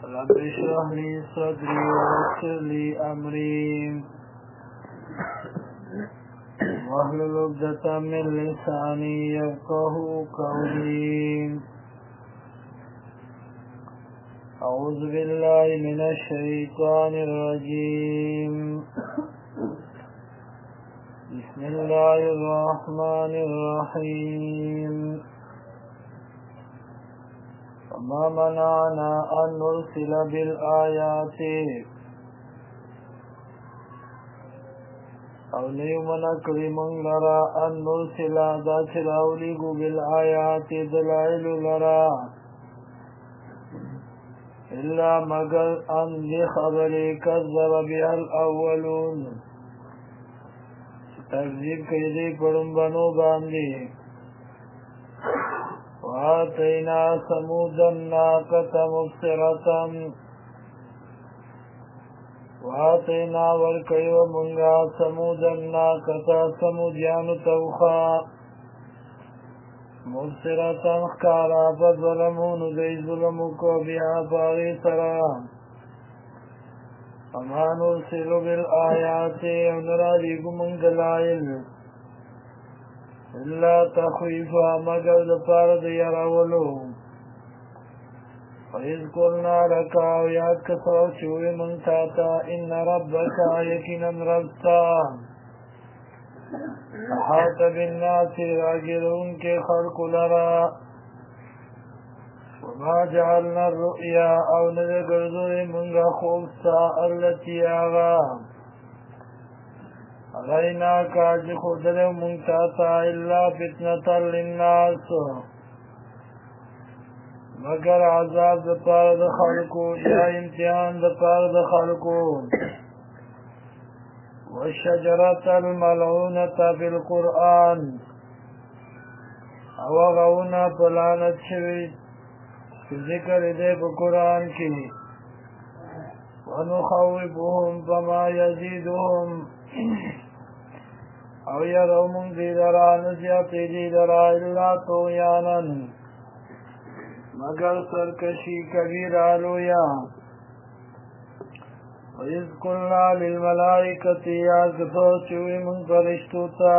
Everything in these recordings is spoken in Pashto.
رب اشرح لي صدري ويسر لي أمري واحلل عقدة من لساني يفقهوا قولي. أعوذ بالله من الشيطان الرجيم. بسم الله الرحمن الرحيم. وما منعنا أن نرسل بالآيات او نیومنا کریمون لرا ان نرسل دا چراولیگو بالآیات دلائل لرا الا مگر ان دی خبری کذب بها الاولون تکذیب کردی پڑن بنو باندی. وآتینا ثمود الناقة مبصرة وآتینا ورکیو منگا ثمود الناقة ثمودیانو توخا مبصرة خکارا فظلمون دی ظلمو کو بیا باغی سرا. وما نرسل بالآیات ونرالیگو من دلائل الا تخویفا مگر دپار دیراولو. وَإِذْ قُلْنَا لَكَ وَيَادْ كَسَوْ چُوِي مَنْ تَاتا إِنَّ رَبَّكَ يَكِنًا رَبْتَا احاط بالناس راگرون کے خلق لرا. وما جعلنا الرؤيا او نذكر منغا خوفتا التي آغا علينا كاج خدل منتاتا إلا فتنة للناس مگر عذاب دپار د خلقو یا امتحان دپار د خلقو. والشجرة الملعونة بالقرآن او غونا پلانت شوی ذکر دے پا قرآن کی. ونخوفهم فما يزيدهم او يرون دیدرا نزیاتی دیدرا الا طغیانا مگر سرکشی کبیر آلویا. وَإِذْ قُلْنَا لِلْمَلَائِكَةِ يَاسْجُدُوا چوی من فرشتوتا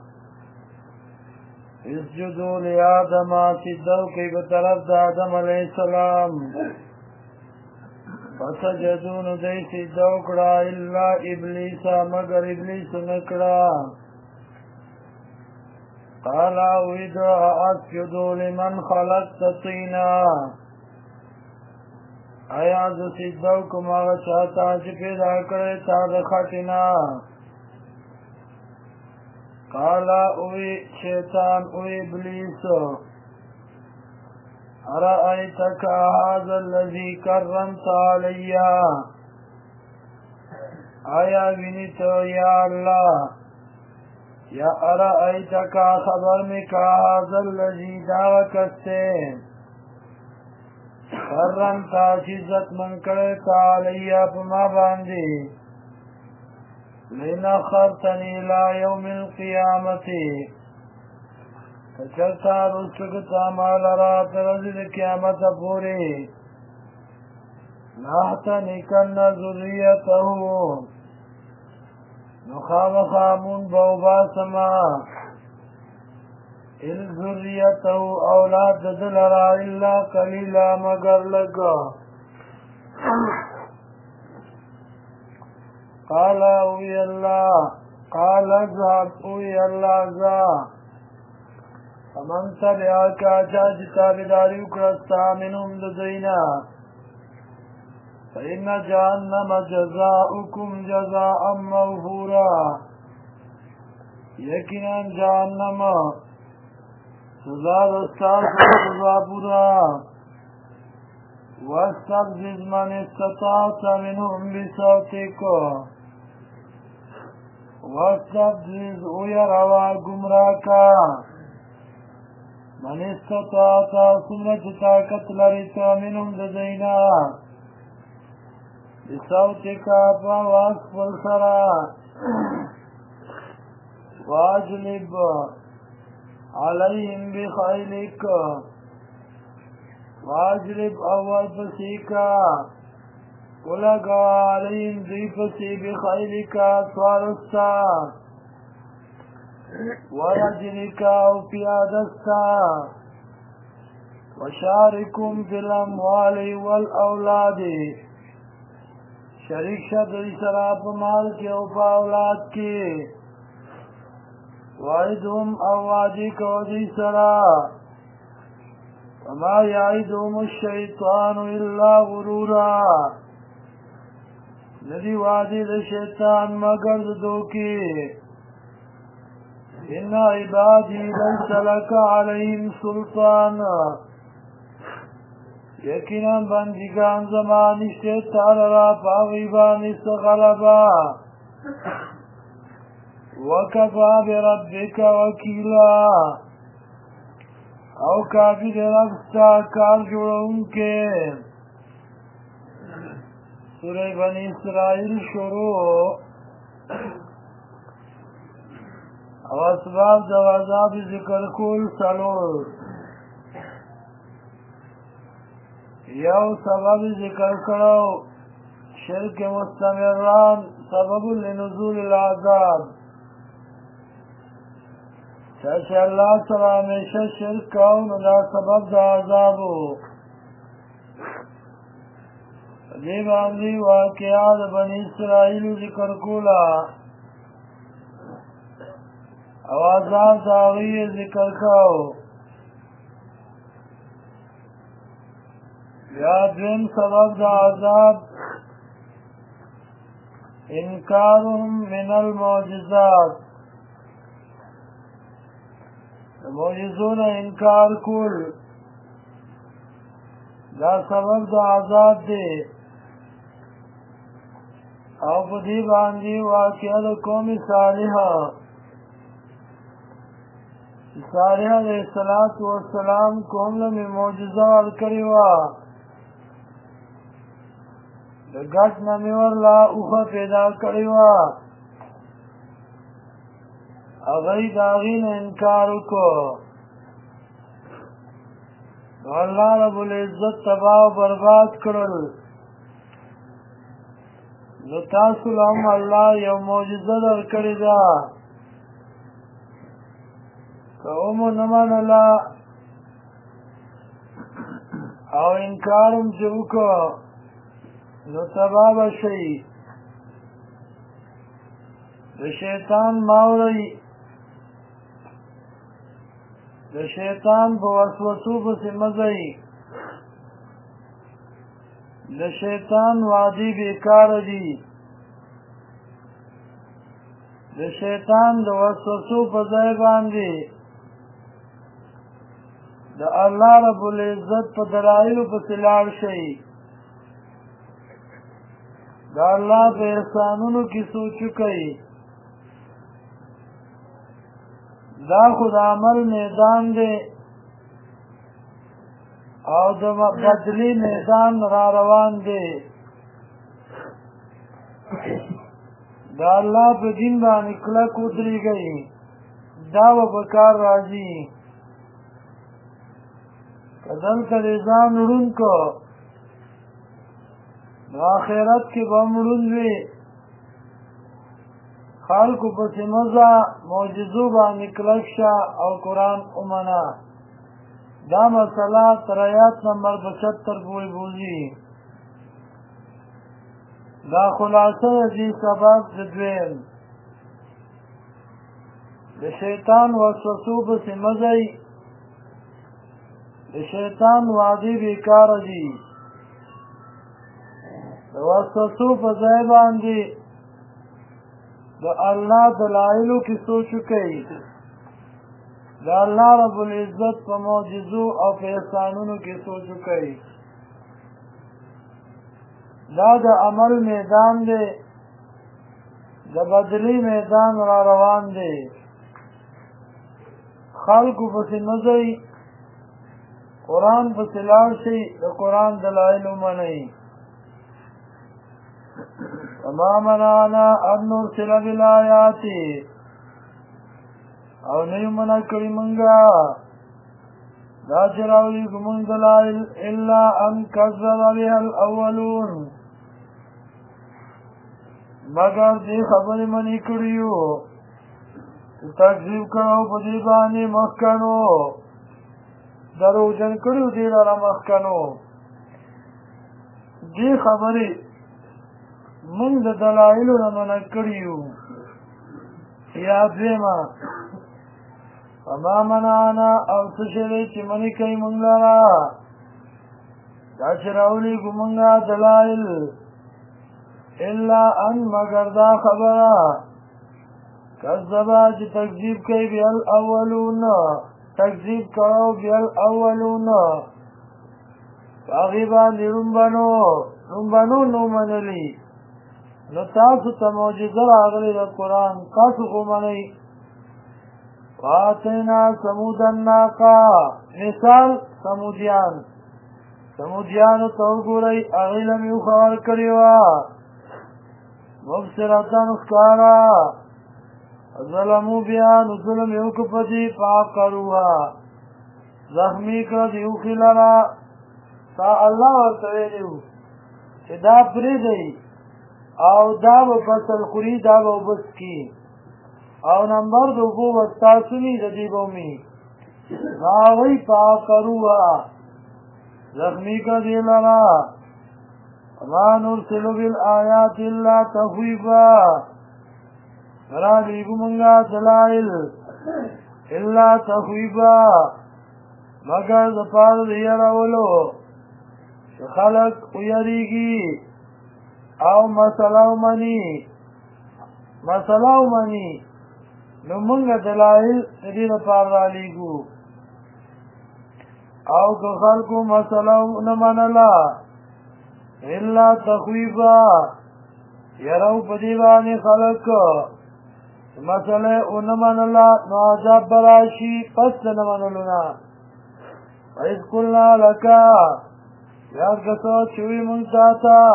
اسجدوا لآدم سجدو کی بطرف دا آدم علیہ السلام. فسجدون دی سجدو کڑا الا ابلیسا مگر ابلیس نکڑا. قال اوید اسجدوا لمن خلقت طینا آیا ز سجدو کم آغا چاہتا چی پیدا کرے تا دخطنا. قال اوی شیطان اوی ابلیس ارأیتک هذا الذی کرمت علی آیا وینی تو یا اللہ یا ارأیتک خبر میں کا هذا الذی دعوکستے کرمتا چیزت من کرتا علی پما باندی. لئن اخرتنی الى یوم القیامت فچلتا رسکتا مالا ترزد قیامت پوری نحتنکن ذریته نخام خامون بوبا سما ان ذریته اولاد دلرا الا قلیلا مگر لگا. قال اوی اللہ قال اذهب اوی اللہ ذا فمن تبعك چاچ تابداری اکرستا منهم ددینا فإن جهنم جزاؤكم جزاء موفورا یقینا جہنم سزا دستار سزا پورا. واستفزز من استطاعت منهم بصوتك واستفزز اویروا گمراکا من استطاعت سمت طاقت لرتا منهم ددینا بصوتك فواس فلسرا. واجلب عليهم بخيلك واجلب اول پسیکا ولگا علیم دیپسی بخیلکا سوارستا ورجلکا و پیادستا وشارکم فی الاموال والاولاد شریک شدی سراب مال کے اوپا اولاد کی وعدهم اوادی کو دی سرا وما یعیدهم الشیطان الا غرورا ندی وادی دا شیطان مگر دو کی ان عبادی لیس لک علیہم سلطان یقینا بندگان زمانشتے تارا پاغیبانی سغلبا وکفا بربک وکیلا او کافی دے رفتا کار جوڑوں کے سورہ بنی اسرائیل شروع او اسباب دو عذاب ذکر کول سلور یو سبب ذکر کرو شرک مستمران سبب لنزول العذاب چاچه اللہ سره ہمیشہ شرک کون دا سبب دا عذابو دی باندی واقعات بنی اسرائیل ذکر کولا او عذاب داغی ذکر کاؤ یا دویم سبب دا عذاب انکارهم من المعجزات معجزون انکار کول دا سبب دا عذاب دے او پدی باندی واقعہ دا قوم صالحہ صالح علیہ السلام قوم لمی معجزہ ورکریوا دا گٹ نمیور لا اوخا پیدا کریوا اغی داغین انکارو کو اللہ رب العزت تباہ و برباد کرل نو تاسو لهم اللہ یو معجزہ در کری دا که امو نمان اللہ او انکارم چوکو نو تباہ بشئی دا شیطان ماوری دا شیطان په وسوسو پسې مزئ دا شیطان وعدی بیکار دی دا شیطان دا وسوسو په ځای باندې دا الله رب العزت په دلایلو پسې لاړ شئ دا الله په احسانونو کې سوچ کوي دا خود عمل میدان دے او دا بدلی میدان را روان دے دا اللہ پہ دین بانی کلک ادری گئی دا و بکار راضی کدل کلیزان رون کو آخرت کی بمرون وی خالقو پس مزا معجزو بانی کلکشا او قرآن امنا دا مسئلہ ترآیات نمبر 75 پوری بوزی دا خلاصه دی سبب دویم دا شیطان وسوسو پس مزای دا شیطان وعدی بیکار دی دا وسوسو پس ایبان دی دا اللہ دلائلو کی سوچو کئی دا اللہ رب العزت پا معجزو او پا احسانونو کی سوچو کئی دا عمل میدان دے دا بدلی میدان را روان دے خلقو پس مزئی قرآن پس لارشی دا قرآن دلائلو منئی وما منعنا ان نرسل بالآیات او نیو منع کری منگا دا چراولی کمون دلائل الا ان کذب بها الاولون مگر دې خبرې منې کړي وو چې تکذیب کړو په دې باندې مخکنو دروغجن کړي دې لره مخکنو دې خبرې موږ د دلایلو نه منع کړي یو یا دویمه فما منعنا او څه شی دی چې منې کوي موږ لره دا چې راولېږو موږ دلایل الا ان مگر دا خبره کذبا چې تکذیب کوي بیا الاولون تکذیب کړو بیا الاولون هغې باندې رومبنو نو منلي نو تاسو ته معجزه راغلې د قرآن تاسو خو منئ واتینا ثمود الناقه مثال سمودیانو ته وګورئ هغې له مې اوښه ورکړې وه مبصرتن ښکاره ظلمو بیا نو ظلم یې وکړه په دې فعقروها زخمي کړه د اوښې لره تا الله ورته ویلي وو چې دا پرېږدئ او دا به فصل خوري دا به اوبه څکي او نمبر د اوبو به ستاسو وي د دې به ومي نو هغوی فعقروها زخمي کړه دې لره وما نرسل بالآیات الا تخویفا را لیږو مونږه دلایل الا تخویفا مگر د پاره د یارولو چې خلک ویریږي او مسله ومني نو مونږه دلایل د دې لپاره را لیږو او که خلکو مسله ونه منله الا تخویفا یرو په دې باندې خلک مسله ونه منله نو عذاب به راشي پس د نه منلو نه وإذ قلنا لك یاد که څه چې وي مونږ تا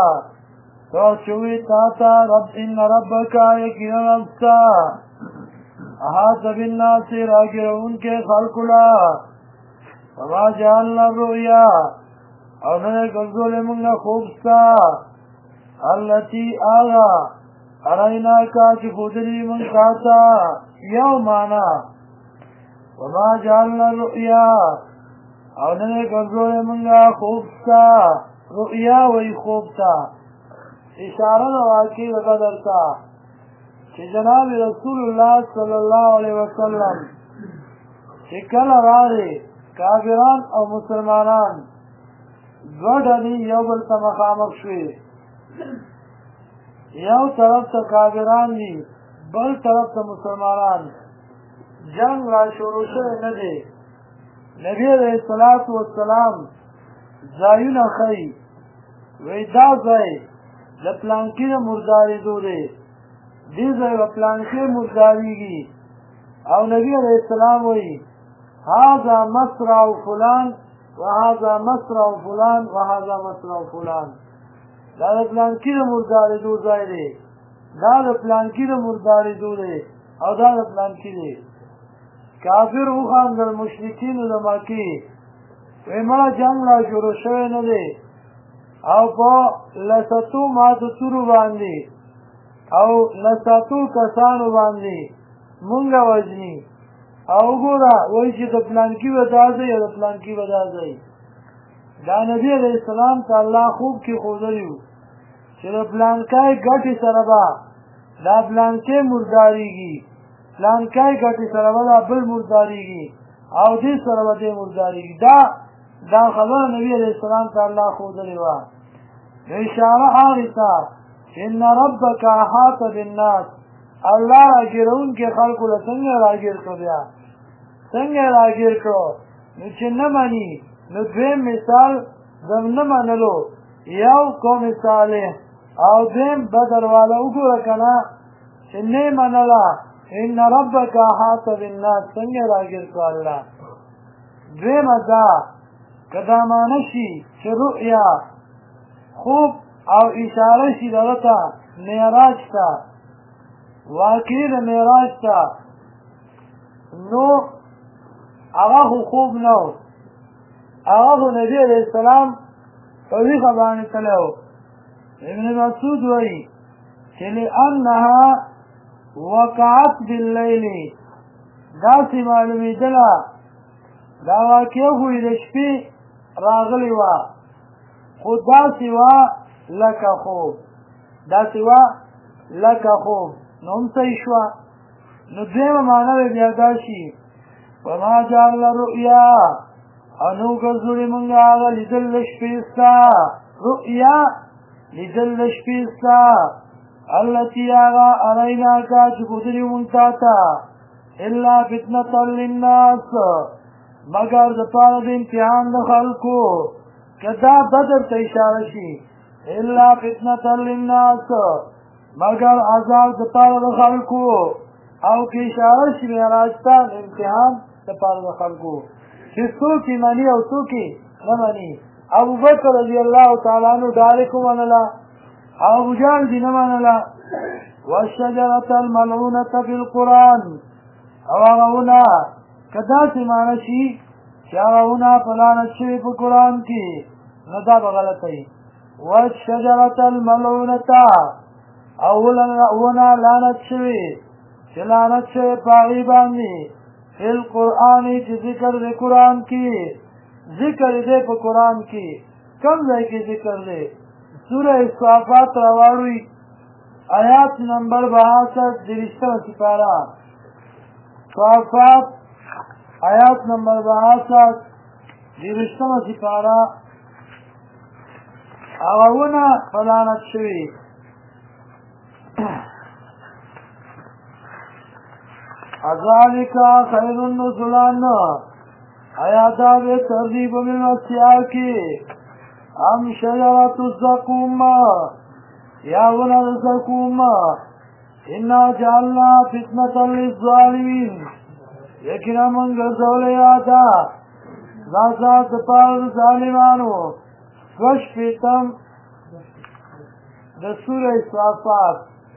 ته رب ان ربک یقینا رب ستا احاط بالناس راګرونکي خلکو له وما جعلنا الرؤیا او نه ګرځولې مونږ خوب ستا التي آغا اریناکا چې ښودلي مونږ تا ته یو معنا وما جعلنا الرؤیا او نه ګرځولې مونږ خوب ستا رؤیا وایي خوب ته اشاره د واقع د قدر ته چې جناب رسول الله صلی الله علیه وسلم چې کله راغی کافران او مسلمانان دوه ډلې یو بل ته مخامخ شوې یو طرف ته کافران دي بل طرف ته مسلمانان جنگ را شروع شوی نه دی نبی علیه الصلاة والسلام ځایونه ښیي وایي دا ځای د پلانکي د مردارېدو دی دې ځای به پلانکي مردارېږي او نبی علیه السلام وایي هذا مصرع فلان وهذا مصرع فلان وهذا مصرع فلان دا د پلانکي د مردارېدو ځای دی دا د پلانکي د مردارېدو دی او دا د پلانکي دی کافر وخاندل مشرکینو د مکې وایي مړه جنګ لا شروع شوی نه دی او په لساتو ماتو تورو باندې او لساتو کسانو باندې مونږه وژني او ګوره وایي چې د پلانکي ودا ځای او د پلانکي ودا ځای دا نبي علیه السلام ته الله خوب کې ښودلي وو چې د پلانکای ګټې سره به دا پلانکی مردارېږي پلانکای ګټې سره به دا بل مردارېږي او دې سره به دې مردارېږي دا خبره نبي علیه السلام ته الله ښودلې وه نو اشاره هغې ته ان ربک احاط بالناس الله راګیرونکي خلکو له څنګه راګیر کړو بیا څنګه راګیر کړو نو چې نه مني نو دویم مثال د نه منلو یو قوم صالح او دویم بدر والا وګوره که نه چې نه منله ان ربک احاط بالناس څنګه راګیر کړو الله دویمه دا که دا معنی شي چې رؤیا خوب او اشاره شي دغه ته معراج ته واقعي د معراج ته نو هغه خو خوب نه و هغه خو نبي علیه السلام په ویښه باندې تللی و ابن مسعود وایي چې چې لأنها وقعت باللیل داسې معلومېدله دا واقع خو د شپې راغلی وه خو داسې وه لکه خوب داسې وه لکه خوب نو هم صحیح شوه نو دویمه معنی به بیا دا شي وما جعلنا رؤیا او نو ګرځولې مونږ هغه لیدل د شپې ستا رؤیا لیدل د شپې ستا التي هغه اریناکا چې ښودلي مونږ تا ته الا فتنة للناس مگر د پاره د امتحان د خلکو که دا بدر ته اشاره شي الا فتنة للناس مگر عذاب د پاره د خلکو او که اشاره شي معراج ته امتحان د پاره د خلکو چې څوک یې مني او څوک یې نه مني ابوبکر رضی الله تعالی عنہ ډایرکټ ومنله او ابوجهل دې نه منله والشجرة الملعونة في القرآن او هغه ونه که داسې معنی شي چې هغه ونه په لعنت شوې په قرآن کې نو دا به غلطه وي والشجرة الملعونة او ونه لعنت شوې چې لعنت شوې په هغې باندې فی القرآن چې ذکر دی قرآن کې ذکر دی په قرآن کې کم ځای کې ذکر دی سوره صافات راواړوئ آیات نمبر 62 درشتمه سپاره صافات آیات نمبر 62 درشتمه سپاره هغه ونه په لعنت شوې ذالک خیر النزلان آیا دا به ترغیب بالمسیح کی ام شجرة الزقوم یا ونه الزقوم انا جعلنا فتنة للظالمین یقینا من ګرځولې یادا ذات د پاره ظالمانو وشپیتم د سوره صافات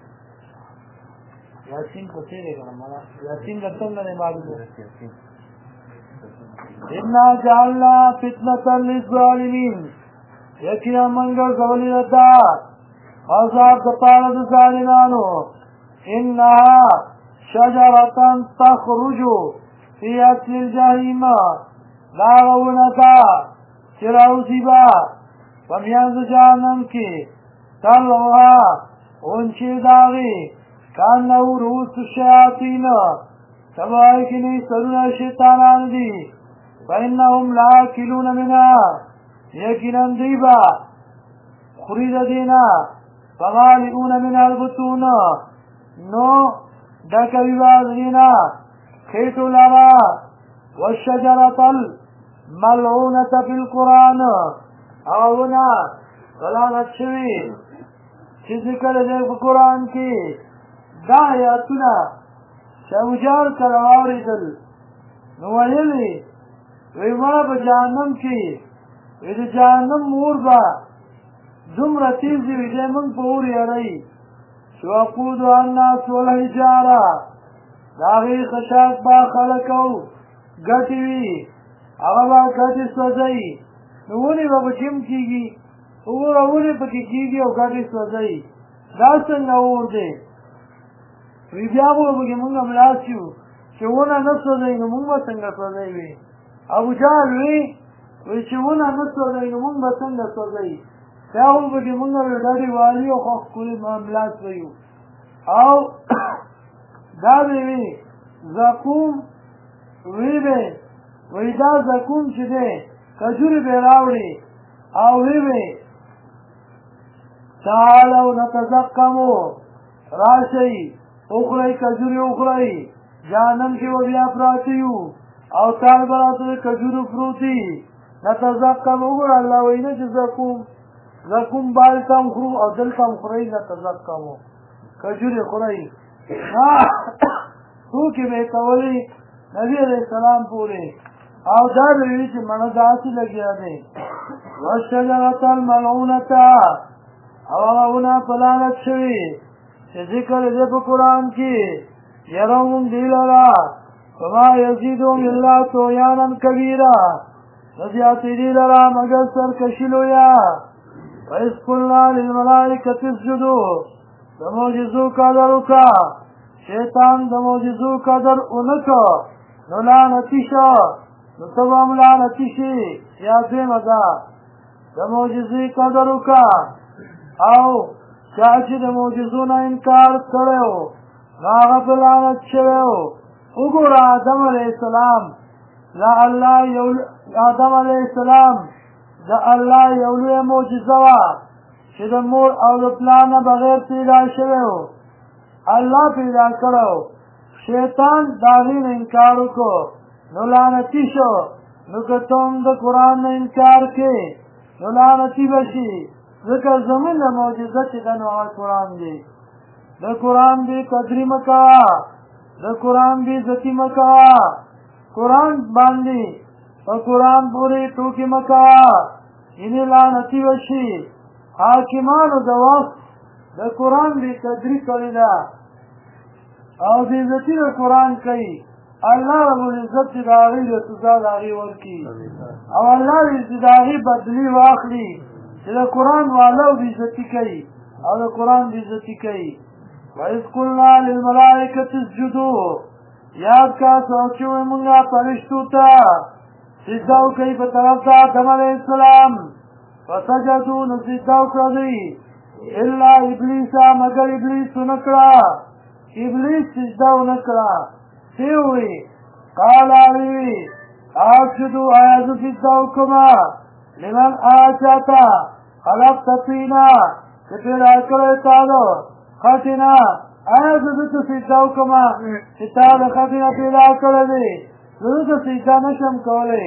یاسین کو تیرے گا ہمارا یاسین رتن نے معلوم ہے انا جعلنا فتنة للظالمین یقینا منګر ګولې دا عذاب د پاره د ظالمانو انها شجرة تخرج في اصل الجحيم لا غونتا چراوزی با پمیانز جهنم کی تلوها اونچی داغی کانو روس الشیاطین سبائی کنی سرون شیطانان دی فإنهم لاکلون منها یقینا دیبا خرید دینا فمالئون منها البطون نو دکوی باز دینا خیتو لرا والشجرة الملعونة في القرآن اونا فلانت شوی چی ذکر دے په قرآن کی دا آیاتنا شوجار کرواوری دل نویلی وی ما با جہنم کی وی دا جہنم مور با دمرا تیزی وی دے من پوری اڑی شوقودو الناس والحجارہ داغی خشاک با خلقو گٹی وی اغلا گٹی سوزئی نوونی با بچم کیگی اور اولی پکی کیگی او گٹی سوزئی دا سنگا اور دے وی بیابو بگی منگا ملاسیو چه ونا نسوزئی نو منگا سنگا سوزئی وی ابو جال وی چه ونا نسوزئی نو منگا سنگا سوزئی بیابو بگی منگا وی داری والی او خوخ کولی ملاس ویو او دا وی زقوم وی بے وی دا زقوم چه دے کجوری بے راوڑی او وی بے تعالو نتزقمو راشئی اخرائی کجوری اخرائی جانم کی و بیا پراتیو او تال براتو کجور فروتی نتزقمو گر اللہ وینا چه زقوم بالتام خرو او دلتام خرائی نتزقمو کجوری خرائی توکی بے کولی نبی علیہ السلام پورے او دا دوی چې منه داسې لګیا دی والشجرة الملعونة او هغه په لعنت شوي چې ذکر دی په قرآن کې یروم دی لرا فما یزیدهم الا طغیانا کبیرا نه زیاتې دی لرا مګر سرکشي لویه وإذ قلنا للملائکة اسجدوا د معجزو قدر وکړه. شیطان د معجزو قدر ونه کړ نو لعنتي شو، نو ته به هم لعنتي شي. یا دویمه ده د معجزې قدر وکړه او چا چې د معجزو نه انکار کړی و نو هغه په لعنت شوی و. وګوره آدم علیه السلام د الله یو لویه معجزه وه چې د مور او د پلار نه بغیر پیدا شوی و، الله پیدا کړی و. شیطان د هغې نه انکار وکړو نو لعنتي شو. نو که ته هم د قرآن نه انکار کې نو لعنتي به شي، ځکه زمونږ معجزه چې ده نو هغه قرآن دی. د قرآن بې قدري مه کوه، د قرآن بې عزتي مه کوه، قرآن باندې په قرآن پورې ټوکې مه کوه، یعنې لعنتي به شي. حاکمانو د وخت د قرآن بې قدري کړې ده او بې عزتي د قرآن کوي. الله رب العزت چې د هغې د سزا د هغې ورکړي او الله دې د هغې بدلي واخلي چې د قرآن والا بې عزتي کوي او د قرآن بې عزتي کوي. وَإِذْ قُلْنَا لِلْمَلَائِكَةِ اسْجُدُوا، یاد کا سوچو مونږه فرشتو ته سجده وکړئ په طرف د آدم علیه السلام. فسجدوا نو سجده وکړه دوی الا ابلیس مگر ابلیس ونه کړه، ابلیس سجده ونه کړه. څه ووایي؟ قال وی اسجدوا آیا زه سجده وکړمه لمن هغه چاته خلقت طینا چې پیدا کړی تا د خټې نه، آیا زه دته سجده وکړمه چې تا د خټې نه پیدا کړی دی، زه دته سجده نشم کولی.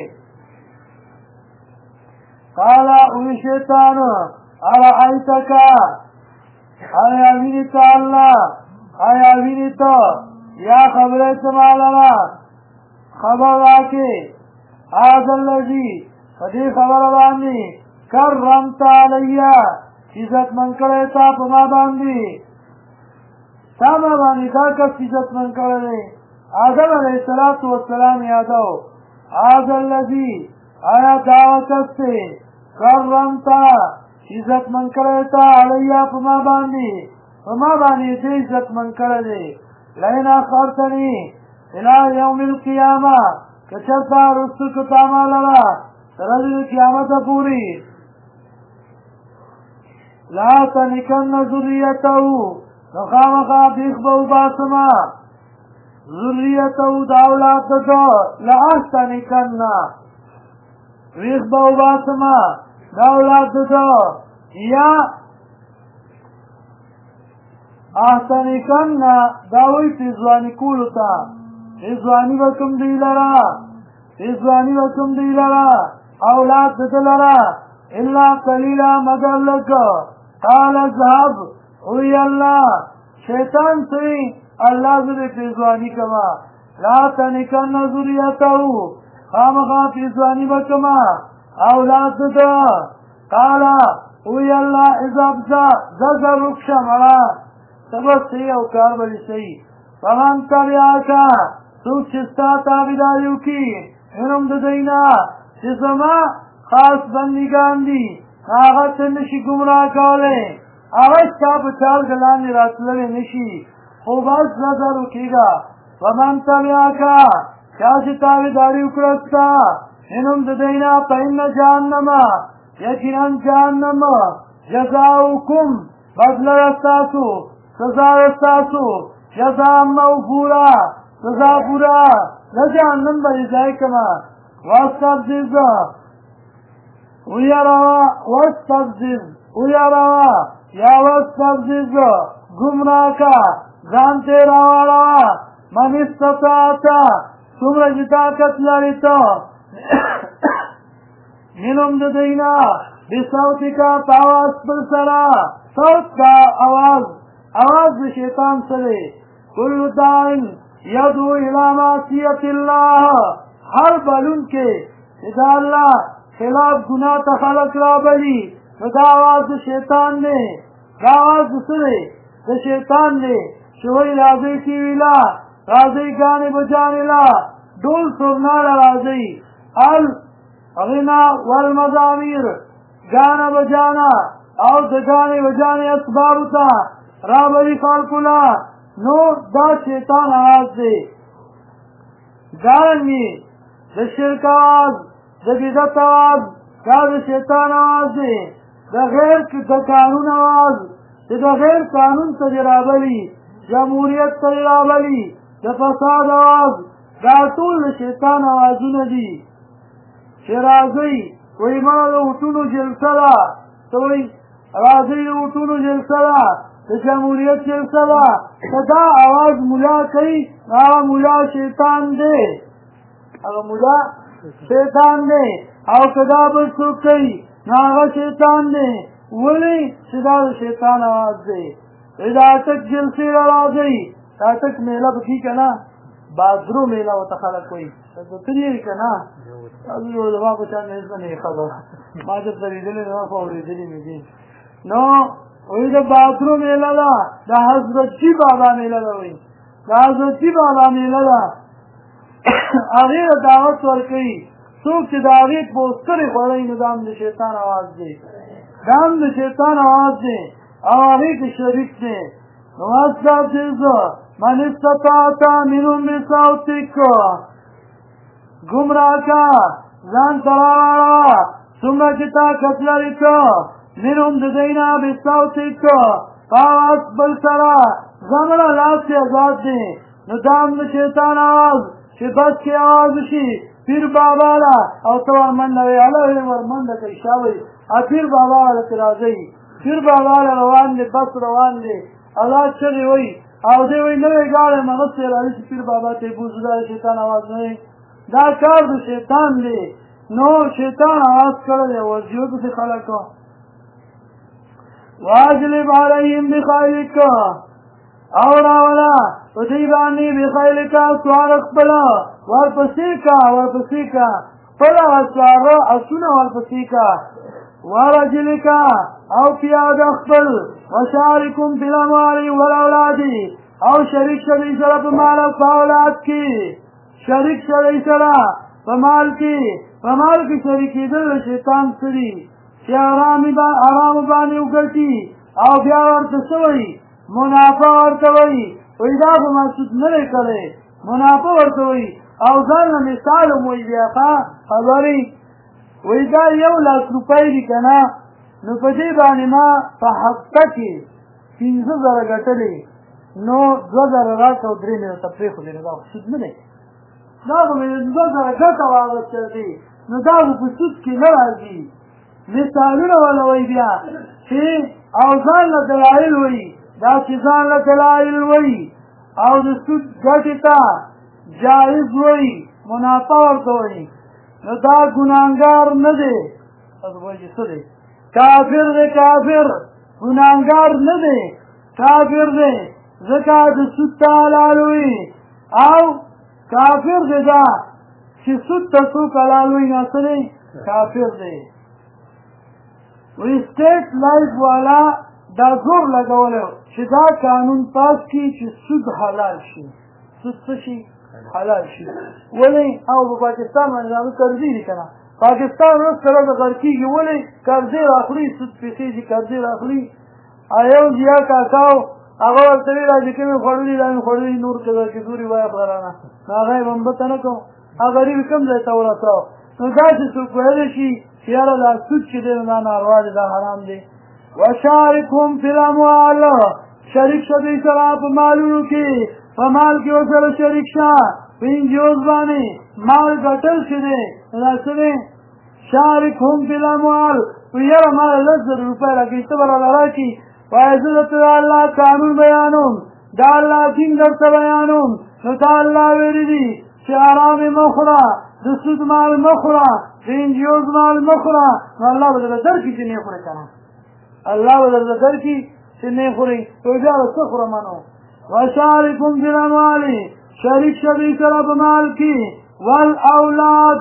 قال اوی شیطان ارأیتک آیا ویني ته الله، آیا ویني ته یا خبره ته مالره خبر راکې هذا الذي په دې خبره باندې کرمت علیه عزتمن کړی تا په ما باندې، تا ما باندې دا کس عزتمن کړی دی. آدم علیه السلام یادو هذا الذي آیا دعوه کس دی کرمت عزتمن کړی تا علیه په ما باندې، په ما باندې دې عزتمن کړی دی. لئن اخرتني الى يوم القيامه کچرتا رستو کتا مالرا ترجل قیامت پوری لا تنکن ذریته نخامخا بیخ بو باسما ذریته دا اولاد دو لا تنکن بیخ بو باسما دا اولاد دو یا احسنکن داوی تیزوانی کولو تا تیزوانی بکم دی لرا اولاد دل لرا الا قلیلا مگر لگ. قال اذهب اوی اللہ شیطان سوی اللہ زر تیزوانی کما لا تنکن ذریتو خامخا تیزوانی بکما اولاد دل. قال اوی اللہ اذهب زر رکشا مرا سبب صحیح او کار بلی صحیح. فمن تبعاکا سوک چستا تابداریو کی انم ددینا چه زما خاص بندگان دی آغا تنشی گمراہ کولے آغا چا پچال گلانی راتلوی نشی خوب از نظر کیگا. فمن تبعاکا چاچه تابداریو کرستا انم ددینا پا ان جہنم یقیناً جہنم جزاؤکم بدل رستاسو سزا رستاسو جزا موفورا سزا پورا لجہنم بجزائی کما. واستفزز یا واستفزز گمراہ کا زانتے روا من استطاعتا سمر جتاکت لرتا منم ددینا بصوتی کا تاواز پر سرا صوت کا آواز شیطان سرے. کل دائن یدو الى معصیت اللہ ہر بلن کے اذا اللہ خلاف گناہ تخلق را بلی دا آواز شیطان نے سرے دا شیطان نے شوئی رازی سیویلا رازی گانے بجانے لا دول سرنال رازی الغنا والمزامیر گانا بجانا اور دا گانے بجانے اسبابتا رابلی خلقنا نو دا شیطان آواز دے دارنگی دا شرک آواز دا بدت آواز دا شیطان آواز دے دا غیر دا قانون آواز دا غیر قانون تا رابلی جمهوریت تا رابلی دا فساد آواز دا طول شیطان آوازون دی شرازی وی ما دا اٹونو جلسه دا تو وی رازی دا اٹونو جلسه دا دا جمهوریت جلسه دا دا آواز ملا کئی آغا ملا شیطان دے آغا ملا شیطان دے او کدا بسو کئی آغا شیطان دے ولی صدا دا شیطان آواز دے اذا تک جلسی رازی تا تک میلا بکی کنا بادرو میلا و تخلق کوئی تریری کنا ابھی وہ دفعہ پچھا میں اس میں نہیں خبر ما جب تریدلی دفعہ فوریدلی میں دی نو وہی دا بادرو میلا دا دا حضرت جی بابا میلا دا وہی دا حضرت جی بابا میلا دا آغیر دعوت ورکی سوک چی دا آغیر پوستری خوڑی ندام دا شیطان آواز دے دام دا شیطان آواز دے آغیر دا شریک دے نواز صاحب دیزو من استطاعتا منهم بصوتک گمراہ کا زان ترارا سمرا چتا کتلری کا منهم ددینا بصوتک پاواز بلسرا زمرا لاس سے آزاد دیں ندام دا شیطان آواز چی بس کی آواز شی پیر بابا لا او توار من نوی علیہ ورمن دا کئی شاوی پیر بابا لا ترازی پیر بابا لا روان دے بس روان دے اللہ چلی وی او دی وی نوی گاڑی مغسی راوی چی پیر بابا تی بوزدہ شیطان آواز نہیں دا کار دا شیطان دی نو شیطان آواز کرده ورجیو کسی خلقا واجلب علیہم بخیلکا اوراولا ودیبانی بخیلکا سوار اقبلا ورپسیکا پلا سوار اسونا ورپسیکا ورجلکا او پیاد اقبل وشارکم فی الاموال والاولادی او شریک شدی سر پمال فاولاد کی شریک شدی سر پمال کی شریکی دل شیطان سری چی آرام بانی اگرتی او بیا ورتسوئی منافع ورتوئی ویدا فماسود نلے کرے منافع ورتوئی او ظل مثال موئی بیاقا خبری ویدا یو لاس روپای دی کنا نو پدی بانی ما پا حقا کی 15,000 گٹلی نو 2,000 راکا و 3 میرا تپریخو دینا دا سود نلے دا خو میں 2,000 گٹا واغت چلتی نو دا خو پا سود کی نرازی مثالون والا وی بیا چی او ځان له دلائل وی دا چې ځان له دلائل وی او د سود ګټې ته جایز وی منافع ورته وی نو دا ګناهګار نه دی تاسو وایي څه دی کافر دی کافر ګناهګار نه دی کافر دی ځکه د سود ته حلال وی او کافر دی دا چې سود ته څوک حلال وی نه څه دی کافر دی وی سٹیٹ لائف والا دا زور لگولو چې دا قانون پاس کی چې سود حلال شي سود څه شي حلال شي ولی او په پاکستان باندې دا قرضې دي کنه پاکستان اوس سره د غرقېږي ولی قرضې راخلي سود پیسې دي قرضې راخلي ایو جیا کاکاو هغه ورته وی راځي کې مې خوړلي دا مې خوړلي نور کې دوري وای خبرانه هغه هم به نه کوم هغه غریب کم ځای ته ورساو نو دا چې څوک ویلی شي یاره دا سود چې دی دا ناروا دی دا حرام دی وشارکهم فی الاموال شریک شه دوی سره په مالونو کې په مال کې ورسره شریک شه په انجوز باندې مال ګټل چې دی دا څه دی شارکهم فی الاموال یاره ما 10,000 روپۍ راکړي ته به راله راکړي وایي زه درته د الله قانون بیانوم دا الله دین درته بیانوم نو دا الله ویلي دي چې حرام یې مه خوره د سود مال مه خوره د انجیوز مال مه خوره نو الله به درته درکړي چې نه خورې که نه الله به درته درکړي چې نه خورې نو بیا به څه خورم نو وشارکم فی الاموال شریک شه دوی سره په مال کې والاولاد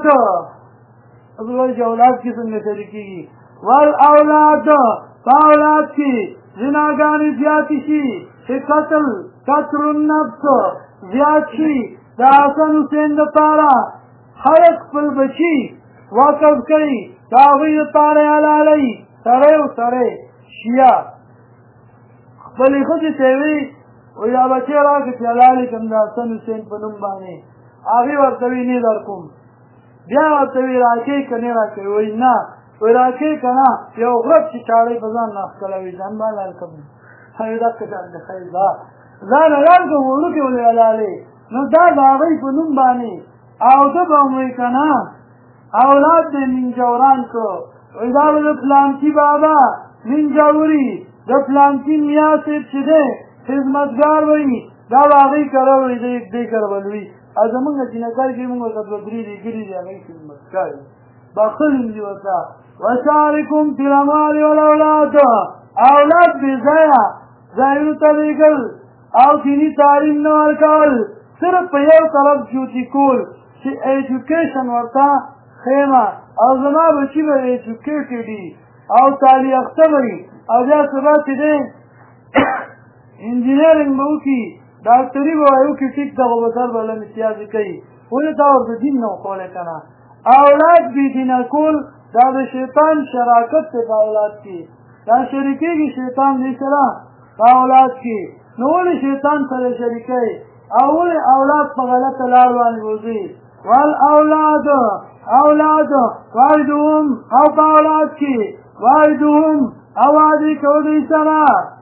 وایي چې اولاد کې څنګه شریکېږي والاولاد په اولاد کې زناګانې زیاتې شي چې قتل النفس زیات شي د حسن حسین دپاره خلق خپل بچي وقف کوي د هغوی دپاره حلالوي سړی و سړی شیعه بلې ښځې ته یې وي وایي دا بچی راکړه چې حلال یې کړم د حسن حسین په نوم باندې هغې ورته وي نه در کوم بیا ورته وي راکوي که نه راکوي وایي نه وایي راکوي که نه یو غرب چې چاړی په ځان ناښکلوي ځان به حلال کړم هغې دقه شان دی ښایي ځان حلال کړم وړوکې ولې حلالې نو دا د هغوی په نوم باندې او ده به هم وایي که نه اولاد دې منجوران کړو وایي دا به د پلانکي بابا منجوري د پلانکي میا صاحب چې دی خدمتګار وایي دا به هغوی کره وایي دی کره به لوي او زمونږ جینکار کې مونږ ورته دوه درې لیکلي دي هغوی خدمتګار وي بخښلي دي ورته وشارکم فی الاموال والاولاد اولاد بې ځایه ځایونو ته لېږل او دیني تعلیم نه ورکول صرف په یو طرف جوتي کول چې ایجوکیشن ورته خیمه او زما بچي به ایجوکیټډ وي او تعلیم یافته به وي او بیا سبا چې دی انجینرینګ به وکړي ډاکټري به وایي وکړي ټیک ده خو به سر به له امتیازې کوي ولې دا ورته دین نه وښولی که نه اولاد بې دینه کول دا د شیطان شراکت دی په اولاد کې دا شریکېږي شیطان دی سره په اولاد کې نو ولې شیطان سره شریکوي او ولې اولاد په غلطه لار باندې بوځي والاولاد اولاد واعدهم او په اولاد کې واعدهم او وعدې کوو دوی سره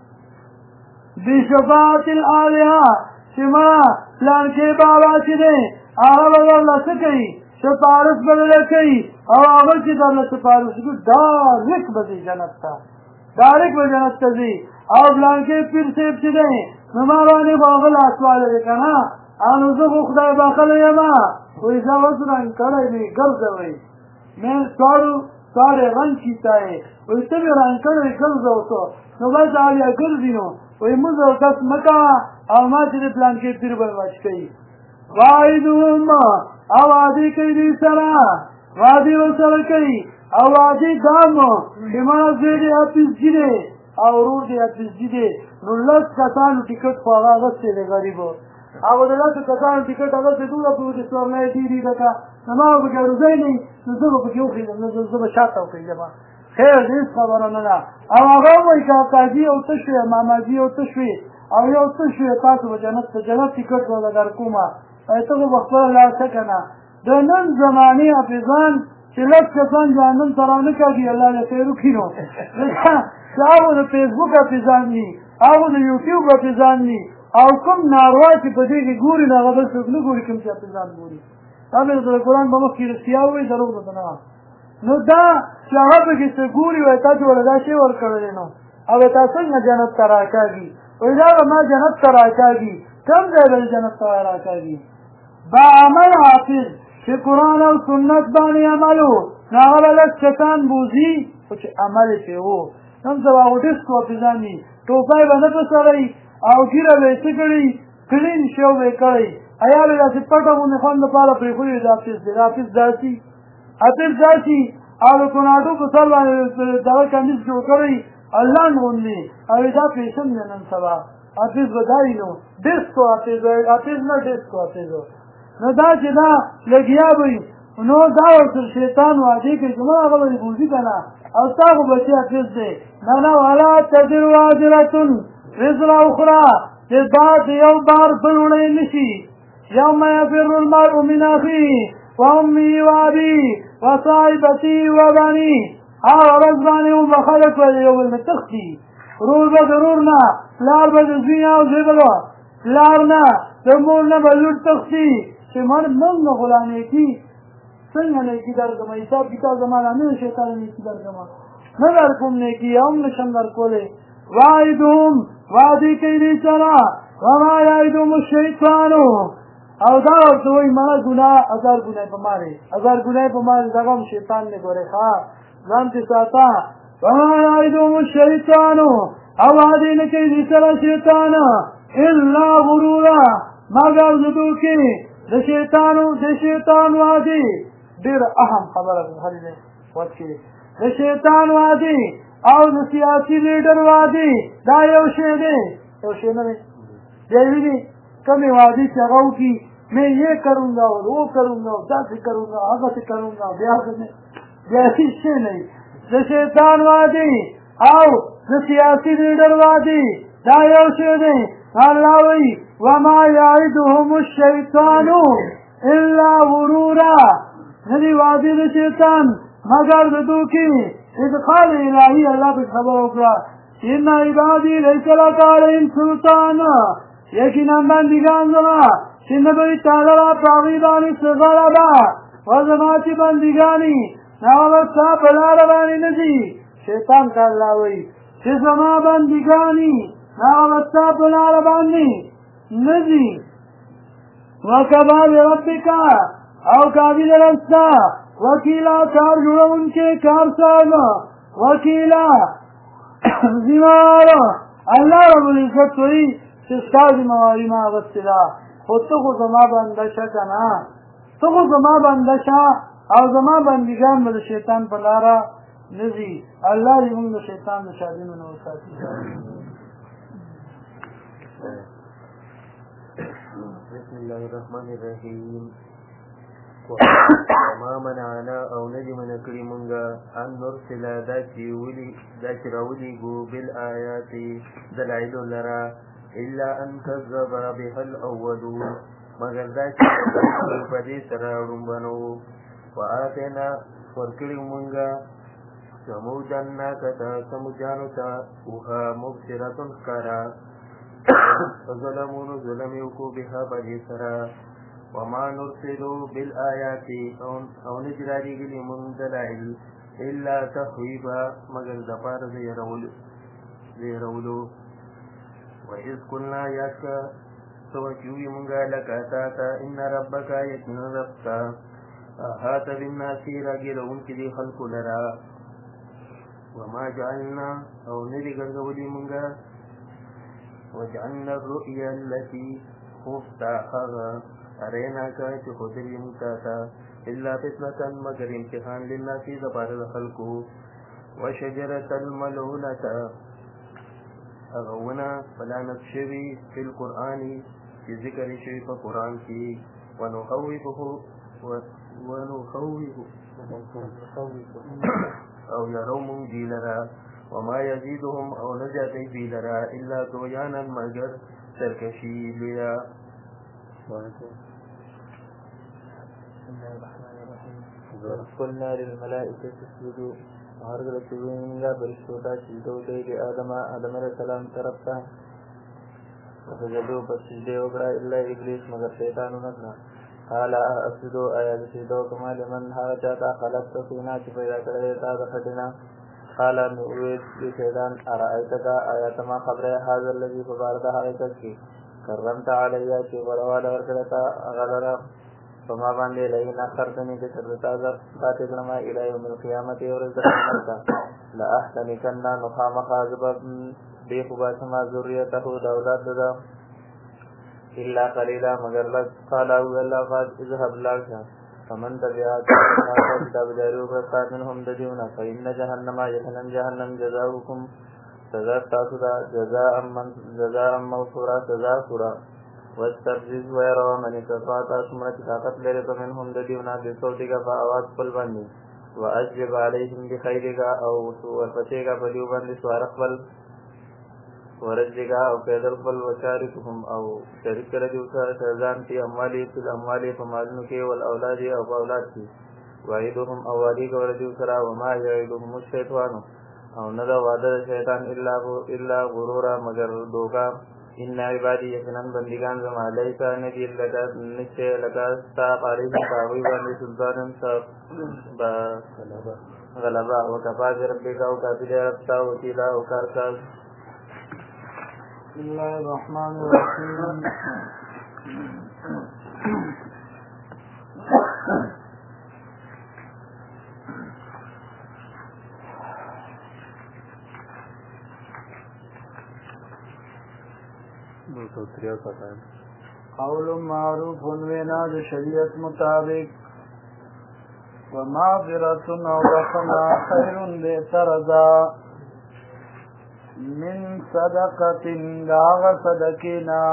بشفاعت الآلهه چې ما پلانکې بابا چې دی هغه به درله څه کوي سفارش به درله کوي او هغه چې درله سفارش کوي ډارک به ځي جنت ته ډارک به جنت ته ځي او پلانکې پیر صاحب چې دی نو ما باندې خو هغه لاسواله دی که نه او نو زه خو خدای بخښلی یم وایي زه اوس رنګ کړی دی ګرځوئ میں سارے رنگ کیتا ہے وایي ته مې رنګ کړی ګرځو تو نو بس هغه ګرځي نو وایي موږ او کس مه کوه او ما چې د پلانکې پیر به واچ کوي واعدهم او وعدې کوي دوی سره وعدې ورسره کوي او وعدې دا مو چې ما زوی دی حافظجي دی او ورور دی حافظجي دی نو لس کسانو ټیکټ خو هغه اخیستی دی غریبو هغه د لسو کسانو ټیکټ اخیستی دومره پورې سورلی ډېرې لکه نو ما به پکې روزی نه وي نو زه به پکې وخېږم نو زه به شاته وخېږم خیر هېڅ خبره نه ده او هغه هم وایي که کاجي او ته شوې ماماجي او ته شوې او یو څه شوې تاسو به جنت ټیکټ به در کومه ته خو به خپله لاړ شه که نه د نن زمانې حافظان چې لس کسان جهنم ته رانه کاږي الله دې خیر وکړي نو چې هغو د فیسبوک حافظان دي هغو د یوټیوب حافظان دي او کوم ناروا چې په دې کې ګوري نو هغه بل څوک نه ګوري کوم چې حافظان ګوري دا مې د قرآن په مخ کې رښتیا ووایي دروغ درته نه نو دا چې هغه پکې څه ګوري وایي تا چې ورله دا شی ورکړلی نو او تا څنګه جنت ته راکاږي وایي دا به ما جنت ته راکاږي کوم ځای به جنت ته راکاږي با عمل حافظ چې قرآن او سنت باندې عمل و نو هغه به لږ کسان بوځي خو چې عمل یې پرې و نن سبا خو ډېر حافظان دي ټوپی به نه په سړی او ګیره به یې څه کړي کلین شو به یې کړی عیا به داسې پټه غوندې خوند لپاره پرېښودي د حافظ دی حافظ داسې او د کوناټو په سر باندې دغه کمیس جوړ کړی الله غوندې او دا فیشن دی نن سبا حافظ به دا وي نو ډیسکو حافظ نه ډیسکو حافظ نو دا چې دا لګیا به وي نو دا ورسره شیطان وعدې کوي چې ما هغه به دې بوځي که نه او ستا خو بچی حافظ دی نه ولا تزر وازرة وزر اخرى چې بعد یو بار بل وړی نه شي یوم یفر المرء من اخیه وامي وابي وصاحبتي وبني هغه ورځ باندې به خلک به یو بل نه تښتي ورور به د ورور نه پلار به د زوی نه او زوی به پلار نه د مور نه به لور تښتي چې موږ نه غلامې کي څنګه نیکي درکړم حساب کتاب زما نه نه شیطان نیکي درکړم نه در کوم نیکي هم نشم در کولی وعدهم وعدې کوي دوی سره وما یعدهم الشیطانو او دا ورته وایي مړه ګناه هزار ګناه په ما دی هزار ګناه په ما دی دغه هم شیطان دی ګورې ښه ځان ترې ساته وما یعدهم الشیطانو او وعدې نه کوي دوی سره شیطان الا غرورا مګر د دوکې د شیطان وعدې ډېره اهم خبره ده هر ځای وکړي د شیطان وعدې او د سیاسي لیډر وعدې دا یو شی دی یو شی نه دی بیا یې ویني کمې وعدې چې هغه وکړي میں یہ کروں گا اور وہ کروں گا اور داسې کروں گا هغه څه کروں گا بیا هیڅ شی نه د شیطان وعدې او د سیاسي لیډر وعدې دا یو شی دی. الله وایي وما یعدهم الشیطان الا غرورا، نه دی وعدې د شیطان مگر د دوکې. ادخال الهي الله پې خبر وکړه ان عبادي لیس لک علیهم سلطان، یقینا بندګان زما چې نه به وي تا لره په هغوی باندې څه غلبه، و زما چې بندګانې هغه به ستا په لاره باندې نه ځي. شیطان ته الله وایي چې زما بندګانې هغه به ستا په لاره باندې نه ځي. وکفی بربک، او کافي ده ستا وکیلا کار جوړونکی کارساز وکیلا ذمہوار. الله رب العزت وایي چې ستا ذمہواري ما اخیستې ده، خو ته خو زما بنده شه که نه، ته خو زما بنده شه او زما بندګان به د شیطان په لاره نه ځي. الله دې موږ د شیطان د شالینو نه وساتي. بسم الله الرحمن الرحیم. وما منعنا او نجم نکړي مونږه ان نرسل دا چې راولېږو بالآیات دلایلو لره الا ان کذب بها الاولون، مگر دا چې په دې سره ړومبنو. وآتینا ورکړي مونږه ثمودن ناقته ثمودیانو ته اوها مبصرة ښکاره، فظلمونو ظلم یې وکړو بها په دې سره. وما نرسلو بالآیات او نجی رالیږلي مونږ دلایل الا تخویبا مگر دپاره د یرولو. وإذ قلنا یاسکه سوه چې ووي مونږه لکه تا ته ان ربک یقینا رب ستا احاطه بالناس راګیرونکي دي خلکو لره. وما جعلنا او نه دي ګرځولي مونږه وجعلنا الرؤیا التي خوب تا هغه اریناکا چې ښودلي مونږ تا ته الا فتنة مگر امتحان للناس دپاره د خلکو. وشجرة الملعونة هغه ونه پلانت شوي فی القرآن چې ذکر یې شوي په قرآن کې. او یرو مونږ دوی لره. وما یزیدهم او نه زیاتوي دوی لره الا طغیانا مگر سرکشي لویه. قلنا للملائكة اسجدوا، وهرجل تبين لا برشوتا سجدوا لآدم علیہ السلام طرف ته، فسجدوا فسجدوا وکړه الا ابلیس مگر شیطان ونکړه. قال اسجدوا آیا سجدوا کما لمن هغه چاته خلقت فینا چې پیدا کړی تا د خټې. قال نوید شیطان ارایتک آیا تما خبره هذا الذي فبارد هغه کس کې کرمت علیه چې ورواله ورکړه تا هغه لره فما باندې لئن اخرتني که ترتا پاتې کړم الی یوم القیامت ورځ د قیامت ته لاحتنکن نو خامخا زه بې خوباسما ذریته د اولاد ده الا قلیلا مگر لږ. قال الله قال اذهب لاړ شه فمن تبعك کتاب جاری وکړه منهم د دیونه فإن جهنم یقینا جهنم جزاؤکم سزا تاسو ده جزاء موفورا سزا پورا. واستفزز ويروا من استطاعت څومره چې طاقت لري په منهم د دیونه بصوتک په اواز خپل باندې واجلب علیهم بخیرک او ورپسېږه په دیو باندې سوار خپل ورجلک او پیدل خپل وشارکهم او شریک کړه دیو سره ځان کې اموالی په مالونو کې والاولاد او په اولاد کې وعیدهم او وعدې کوله دیو سره وما یعدهم الشیطان او نه ده وعده د شیطان الا غرورا مگر دوکا. ان عبادی یقینا بندگان زما لیس ندی نشته لکه ستا علیهم په هغوی باندې سلطان غلبه. وکفی بربک او کافي دی رب ستا وکیلا او کارساز. بسم الله الرحمن الرحیم. قول معروف وینا د شریعت مطابق ومغفرة او بخنا خیر بهتر ده من صدقة داغ صدقینا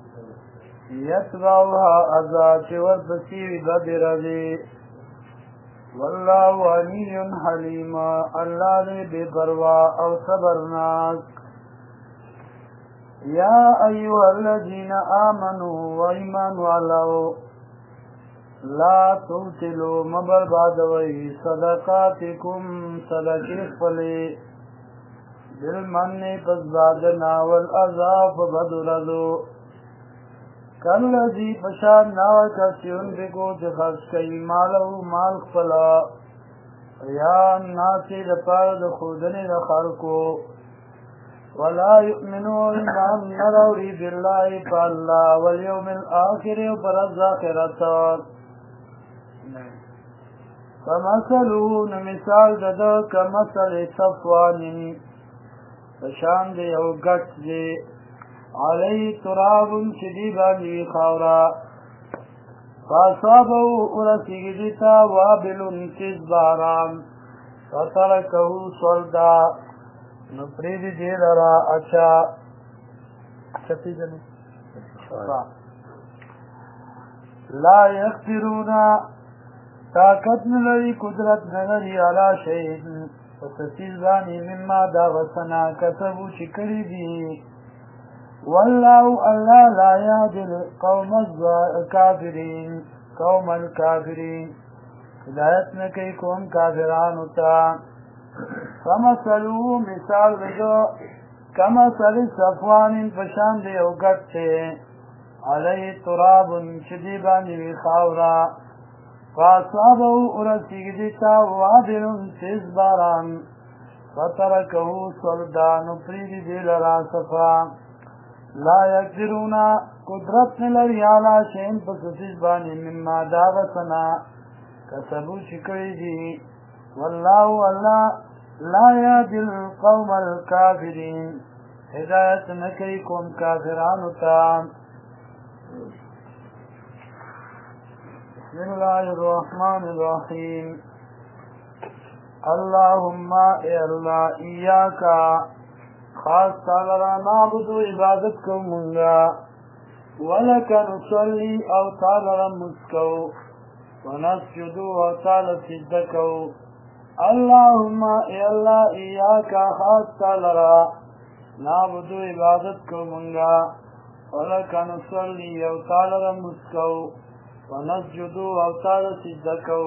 یتبعها اذا چې ورپسې وي بدې رضې. والله غني حلیم، الله دې بې پروا او صبرناک. یا ایوہ الذین آمنوا و ایمان والو لا تبتلوا مبربادوئی صدقاتکم صدقی خپلی بالمن پس بادنا والعذاب بدردو کالذی پشاد ناوکا چیون بکو چخرش کئی مالو مال خپلا یا ناسی دپار دخودن دخلقو ولا یؤمنو ایمان نروری باللہ پا اللہ والیوم الآخر و پر الزاخرتات فمثلون مثال ددو کمثل صفوان فشان دی او گٹ دی علی تراب شدیبانی خورا فاصابو ارسیگی دیتا وابل تیز باران فترکو صلدا نپرید دی لرا اچھا چپی جنی لا یقدرونا طاقت نلری قدرت نلری علا شہید فتسیزانی مما داغسنا کسبو چکری دی واللہ اللہ لا یادل قوم الكافرین قوم الكافرین ہدایت نکی قوم کافران ہوتا فمثلو مثال دو کمثل صفوان پشان دے اوگت تے علی تراب شدیبانی خاورا فاصابو ارسیگ دیتا وادل تیز باران فترکو صلدان پرید دیل را صفا لا یقدرونا قدرت نلری علا شین پسسیز بانی مما داغسنا کسبو چکری دی واللہ اللہ لا یادی القوم الكافرین ہدایت نکی قوم کافرانو تا بسم اللہ الرحمن الرحیم اللہم اے اللہ ایاکا خاص تعالی نعبد عبادت کو منگا ولک نصلی او تعالی مسکو ونسجد او تعالی سجدکو اللہم اے اللہ ایاکا خاص تعالی نعبد عبادت کو منگا ولک نصلی او تعالی مسکو ونسجد او تعالی سجدکو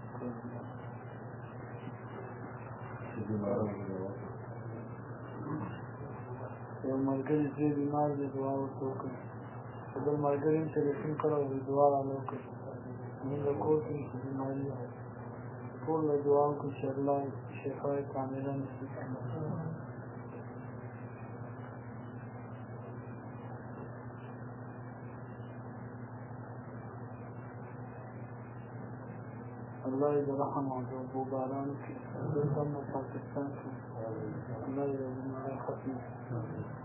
یو ملګری چې بیمار دی دعا ورته وکړئ بل ملګري هم تلیفون کړی و دعا راله وکړئ زموږ د کور کې چې بیماري وه ټول له دعا وکړو چې الله شفای کامله نصیب کړي الله یې د رحم او د اوبو باران وکړي دلته هم پاکستان کې الله یې د بیمارۍ ختمه کړي